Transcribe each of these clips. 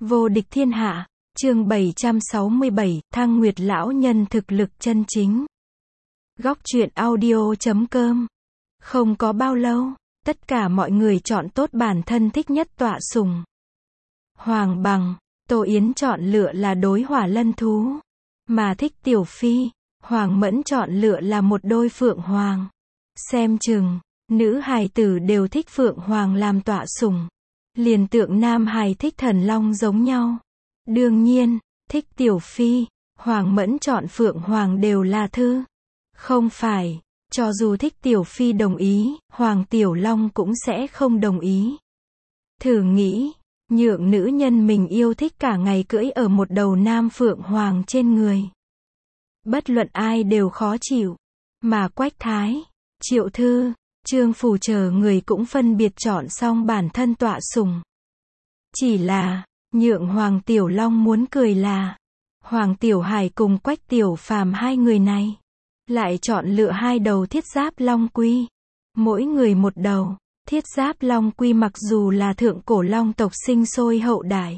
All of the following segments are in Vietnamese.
Vô địch thiên hạ, chương 767, Thăng Nguyệt lão nhân thực lực chân chính. Góc truyện audio.com. Không có bao lâu, tất cả mọi người chọn tốt bản thân thích nhất tọa sùng. Hoàng Bằng, Tô Yến chọn lựa là đối hỏa lân thú, mà thích Tiểu Phi, Hoàng Mẫn chọn lựa là một đôi phượng hoàng. Xem chừng, nữ hài tử đều thích phượng hoàng làm tọa sùng. Liền tượng nam hài thích thần long giống nhau. Đương nhiên, thích Tiểu Phi, Hoàng Mẫn chọn phượng hoàng đều là thư. Không phải, cho dù thích Tiểu Phi đồng ý, Hoàng Tiểu Long cũng sẽ không đồng ý. Thử nghĩ, nhượng nữ nhân mình yêu thích cả ngày cưỡi ở một đầu nam phượng hoàng trên người. Bất luận ai đều khó chịu. Mà Quách Thái, Triệu Thư, Trương Phủ chờ người cũng phân biệt chọn xong bản thân tọa sùng. Chỉ là, nhượng Hoàng Tiểu Long muốn cười là, Hoàng Tiểu Hải cùng Quách Tiểu Phàm hai người này, lại chọn lựa hai đầu thiết giáp long quy. Mỗi người một đầu, thiết giáp long quy mặc dù là thượng cổ long tộc sinh sôi hậu đại.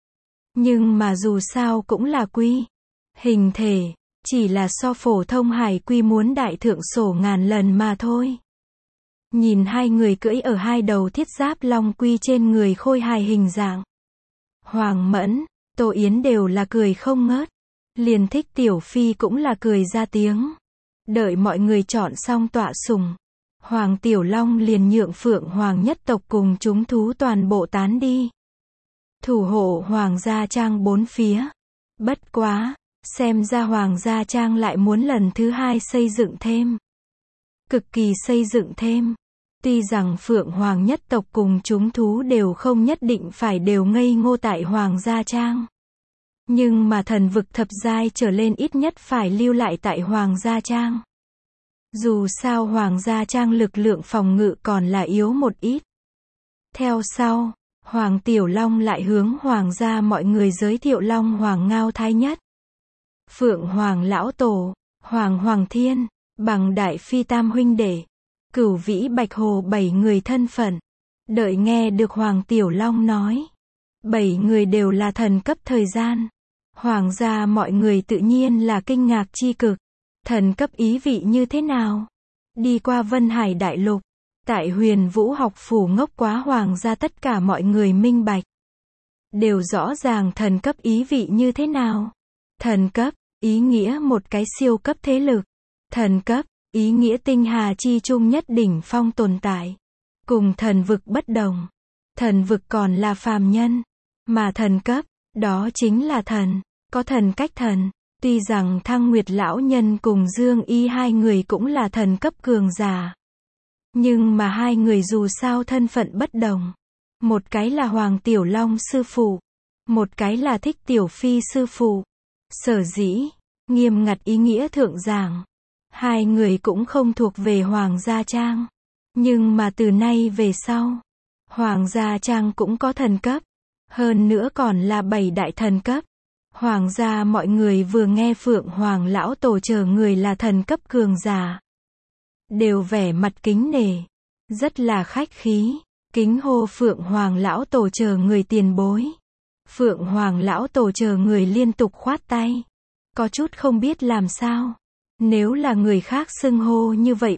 Nhưng mà dù sao cũng là quy. Hình thể, chỉ là so phổ thông hải quy muốn đại thượng sổ ngàn lần mà thôi. Nhìn hai người cưỡi ở hai đầu thiết giáp long quy trên người khôi hài hình dạng. Hoàng Mẫn, Tô Yến đều là cười không ngớt. Liền thích Tiểu Phi cũng là cười ra tiếng. Đợi mọi người chọn xong tọa sùng, Hoàng Tiểu Long liền nhượng phượng hoàng nhất tộc cùng chúng thú toàn bộ tán đi. Thủ hộ Hoàng Gia Trang bốn phía. Bất quá, xem ra Hoàng Gia Trang lại muốn lần thứ hai xây dựng thêm. Cực kỳ xây dựng thêm. Tuy rằng phượng hoàng nhất tộc cùng chúng thú đều không nhất định phải đều ngây ngô tại Hoàng Gia Trang. Nhưng mà thần vực thập giai trở lên ít nhất phải lưu lại tại Hoàng Gia Trang. Dù sao Hoàng Gia Trang lực lượng phòng ngự còn là yếu một ít. Theo sau, Hoàng Tiểu Long lại hướng Hoàng gia mọi người giới thiệu Long Hoàng Ngao Thái Nhất, Phượng Hoàng Lão Tổ, Hoàng Hoàng Thiên, Bằng Đại Phi tam huynh đệ, Cửu Vĩ Bạch Hồ 7 người thân phận. Đợi nghe được Hoàng Tiểu Long nói, 7 người đều là thần cấp thời gian. Hoàng gia mọi người tự nhiên là kinh ngạc chi cực. Thần cấp ý vị như thế nào? Đi qua Vân Hải Đại Lục, tại Huyền Vũ học phủ ngốc quá Hoàng gia tất cả mọi người minh bạch. Đều rõ ràng thần cấp ý vị như thế nào. Thần cấp, ý nghĩa một cái siêu cấp thế lực. Thần cấp, ý nghĩa tinh hà chi trung nhất đỉnh phong tồn tại. Cùng thần vực bất đồng. Thần vực còn là phàm nhân. Mà thần cấp, đó chính là thần, có thần cách thần. Tuy rằng Thăng Nguyệt lão nhân cùng Dương Y hai người cũng là thần cấp cường giả. Nhưng mà hai người dù sao thân phận bất đồng. Một cái là Hoàng Tiểu Long sư phụ. Một cái là thích Tiểu Phi sư phụ. Sở dĩ, nghiêm ngặt ý nghĩa thượng giảng. Hai người cũng không thuộc về Hoàng Gia Trang. Nhưng mà từ nay về sau, Hoàng Gia Trang cũng có thần cấp. Hơn nữa còn là 7 đại thần cấp. Hoàng gia mọi người vừa nghe Phượng Hoàng Lão Tổ chờ người là thần cấp cường giả, đều vẻ mặt kính nể, rất là khách khí, kính hô Phượng Hoàng Lão Tổ chờ người tiền bối. Phượng Hoàng Lão Tổ chờ người liên tục khoát tay, có chút không biết làm sao. Nếu là người khác xưng hô như vậy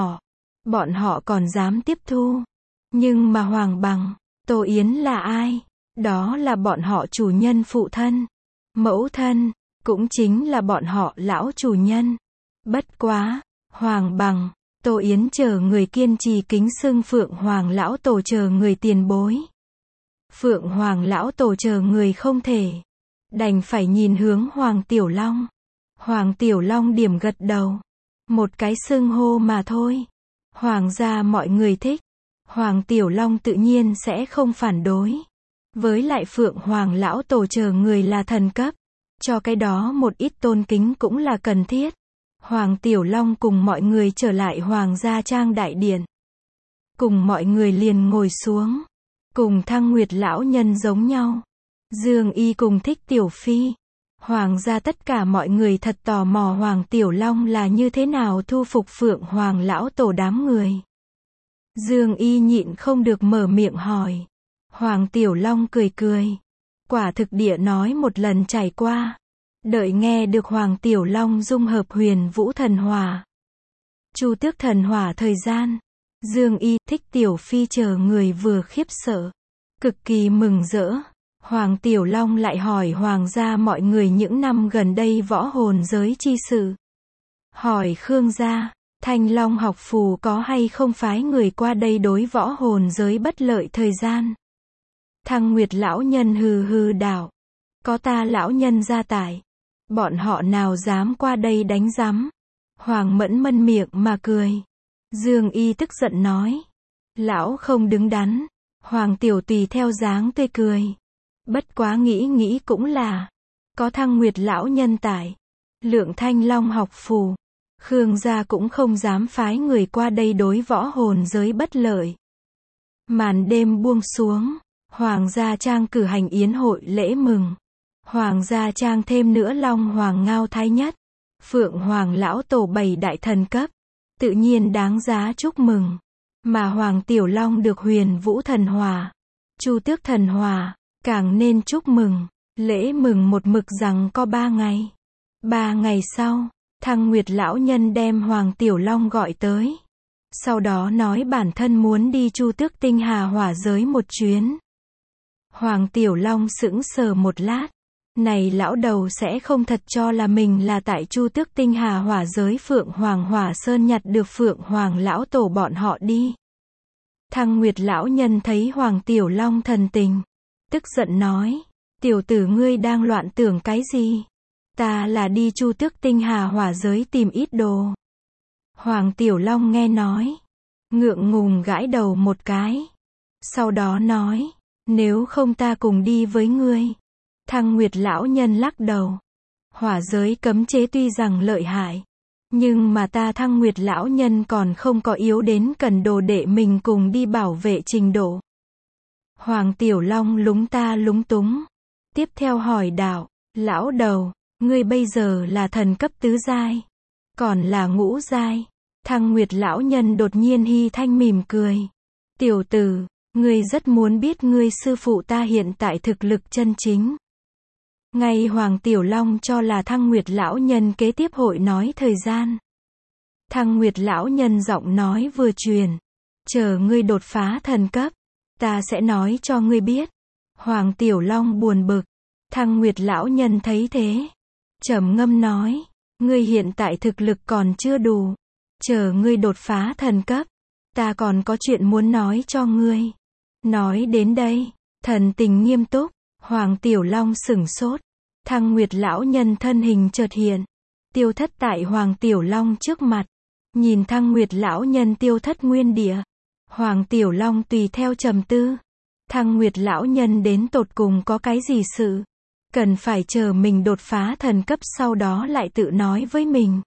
bọn họ còn dám tiếp thu. Nhưng mà Hoàng Bằng, Tô Yến là ai? Đó là bọn họ chủ nhân phụ thân. Mẫu thân, cũng chính là bọn họ lão chủ nhân. Bất quá, Hoàng Bằng, Tô Yến chờ người kiên trì kính xưng Phượng Hoàng Lão Tổ chờ người tiền bối. Phượng Hoàng Lão Tổ chờ người không thể, đành phải nhìn hướng Hoàng Tiểu Long. Hoàng Tiểu Long điểm gật đầu. Một cái xưng hô mà thôi. Hoàng gia mọi người thích. Hoàng Tiểu Long tự nhiên sẽ không phản đối. Với lại Phượng Hoàng Lão Tổ chờ người là thần cấp, cho cái đó một ít tôn kính cũng là cần thiết. Hoàng Tiểu Long cùng mọi người trở lại Hoàng Gia Trang đại điện. Cùng mọi người liền ngồi xuống. Cùng Thăng Nguyệt lão nhân giống nhau. Dương Y cùng thích Tiểu Phi. Hoàng gia tất cả mọi người thật tò mò Hoàng Tiểu Long là như thế nào thu phục Phượng Hoàng Lão Tổ đám người. Dương Y nhịn không được mở miệng hỏi. Hoàng Tiểu Long cười cười. Quả thực địa nói một lần trải qua. Đợi nghe được Hoàng Tiểu Long dung hợp huyền vũ thần hỏa, Chu Tước thần hỏa thời gian. Dương Y, Thích Tiểu Phi chờ người vừa khiếp sợ, cực kỳ mừng rỡ. Hoàng Tiểu Long lại hỏi hoàng gia mọi người những năm gần đây võ hồn giới chi sự. Hỏi Khương gia, Thanh Long học phù có hay không phái người qua đây đối võ hồn giới bất lợi thời gian. Thăng Nguyệt lão nhân hừ hừ đạo, có ta lão nhân gia tải, bọn họ nào dám qua đây đánh rắm. Hoàng Mẫn mân miệng mà cười. Dương Y tức giận nói, lão không đứng đắn. Hoàng Tiểu tùy theo dáng tươi cười. Bất quá nghĩ cũng là, có Thăng Nguyệt lão nhân tải, lượng Thanh Long học phù, Khương gia cũng không dám phái người qua đây đối võ hồn giới bất lợi. Màn đêm buông xuống, Hoàng gia trang cử hành yến hội lễ mừng. Hoàng gia trang thêm nữa Long Hoàng Ngao Thái Nhất, Phượng Hoàng lão tổ 7 đại thần cấp, tự nhiên đáng giá chúc mừng. Mà Hoàng Tiểu Long được huyền vũ thần hỏa, Chu Tước thần hỏa, càng nên chúc mừng. Lễ mừng một mực rằng có 3 ngày. 3 ngày sau, Thăng Nguyệt lão nhân đem Hoàng Tiểu Long gọi tới. Sau đó nói bản thân muốn đi Chu Tước tinh hà hỏa giới một chuyến. Hoàng Tiểu Long sững sờ một lát. Này lão đầu sẽ không thật cho là mình là tại Chu Tước tinh hà hỏa giới Phượng Hoàng Hỏa Sơn nhặt được Phượng Hoàng lão tổ bọn họ đi. Thăng Nguyệt lão nhân thấy Hoàng Tiểu Long thần tình, tức giận nói, tiểu tử ngươi đang loạn tưởng cái gì? Ta là đi Chu Tước tinh hà hỏa giới tìm ít đồ. Hoàng Tiểu Long nghe nói, ngượng ngùng gãi đầu một cái. Sau đó nói, nếu không ta cùng đi với ngươi. Thăng Nguyệt lão nhân lắc đầu. Hỏa giới cấm chế tuy rằng lợi hại, nhưng mà ta Thăng Nguyệt lão nhân còn không có yếu đến cần đồ đệ mình cùng đi bảo vệ trình độ. Hoàng Tiểu Long lúng túng. Tiếp theo hỏi đạo, lão đầu, ngươi bây giờ là thần cấp tứ giai, còn là ngũ giai? Thăng Nguyệt lão nhân đột nhiên hi thanh mỉm cười. Tiểu tử, ngươi rất muốn biết ngươi sư phụ ta hiện tại thực lực chân chính. Ngay Hoàng Tiểu Long cho là Thăng Nguyệt lão nhân kế tiếp hội nói thời gian. Thăng Nguyệt lão nhân giọng nói vừa truyền, chờ ngươi đột phá thần cấp, ta sẽ nói cho ngươi biết. Hoàng Tiểu Long buồn bực. Thăng Nguyệt lão nhân thấy thế, trầm ngâm nói, ngươi hiện tại thực lực còn chưa đủ, chờ ngươi đột phá thần cấp, ta còn có chuyện muốn nói cho ngươi. Nói đến đây, thần tình nghiêm túc. Hoàng Tiểu Long sửng sốt. Thăng Nguyệt lão nhân thân hình chợt hiện, tiêu thất tại Hoàng Tiểu Long trước mặt. Nhìn Thăng Nguyệt lão nhân tiêu thất nguyên địa, Hoàng Tiểu Long tùy theo trầm tư. Thăng Nguyệt lão nhân đến tột cùng có cái gì sự? Cần phải chờ mình đột phá thần cấp sau đó lại tự nói với mình.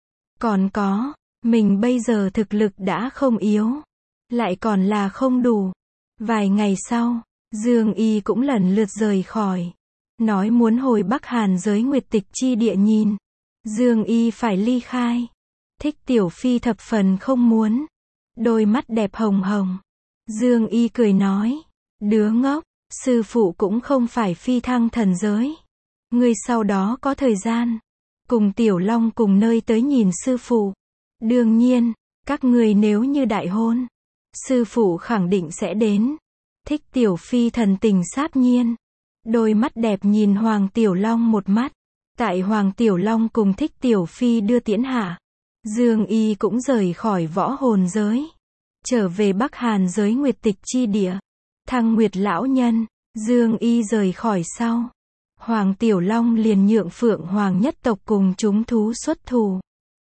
Còn có, mình bây giờ thực lực đã không yếu, lại còn là không đủ. Vài ngày sau, Dương Y cũng lần lượt rời khỏi, nói muốn hồi Bắc Hàn giới Nguyệt Tịch chi địa nhìn. Dương Y phải ly khai. Thích Tiểu Phi thập phần không muốn, đôi mắt đẹp hồng hồng. Dương Y cười nói, đứa ngốc, sư phụ cũng không phải phi thăng thần giới. Ngươi sau đó có thời gian, cùng Tiểu Long cùng nơi tới nhìn sư phụ. Đương nhiên, các ngươi nếu như đại hôn, sư phụ khẳng định sẽ đến. Thích Tiểu Phi thần tình sáp nhiên, đôi mắt đẹp nhìn Hoàng Tiểu Long một mắt. Tại Hoàng Tiểu Long cùng Thích Tiểu Phi đưa tiễn hạ, Dương Y cũng rời khỏi võ hồn giới, trở về Bắc Hàn giới Nguyệt Tịch chi địa. Thăng Nguyệt lão nhân, Dương Y rời khỏi sau, Hoàng Tiểu Long liền nhượng Phượng Hoàng nhất tộc cùng chúng thú xuất thủ,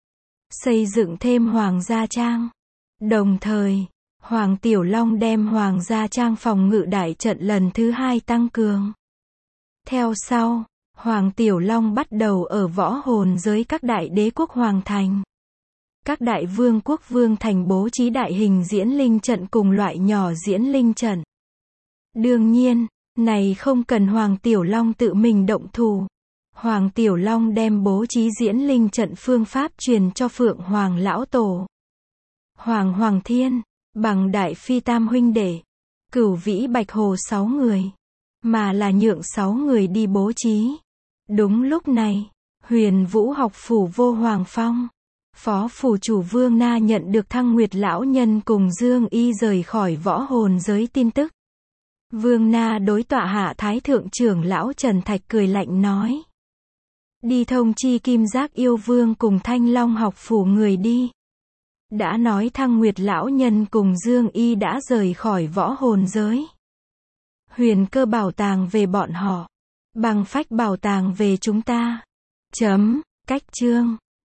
xây dựng thêm Hoàng gia trang. Đồng thời, Hoàng Tiểu Long đem Hoàng gia trang phòng ngự đại trận lần thứ 2 tăng cường. Theo sau, Hoàng Tiểu Long bắt đầu ở võ hồn giới các đại đế quốc hoàng thành, các đại vương quốc vương thành bố trí đại hình diễn linh trận cùng loại nhỏ diễn linh trận. Đương nhiên, này không cần Hoàng Tiểu Long tự mình động thủ. Hoàng Tiểu Long đem bố trí diễn linh trận phương pháp truyền cho Phượng Hoàng lão tổ, Hoàng Hoàng Thiên, Bằng Đại Phi tam huynh đệ, Cửu Vĩ Bạch Hồ 6 người. mà là nhượng 6 người đi bố trí. Đúng lúc này, Huyền Vũ học phủ vô Hoàng Phong, phó phủ chủ Vương Na nhận được Thăng Nguyệt lão nhân cùng Dương Y rời khỏi võ hồn giới tin tức. Vương Na đối tọa hạ thái thượng trưởng lão Trần Thạch cười lạnh nói. Đi thông chi Kim Giác yêu vương cùng Thanh Long học phủ người đi. Đã nói Thăng Nguyệt lão nhân cùng Dương Y đã rời khỏi võ hồn giới. Huyền cơ bảo tàng về bọn họ. Bằng phách bảo tàng về chúng ta. Cách chương.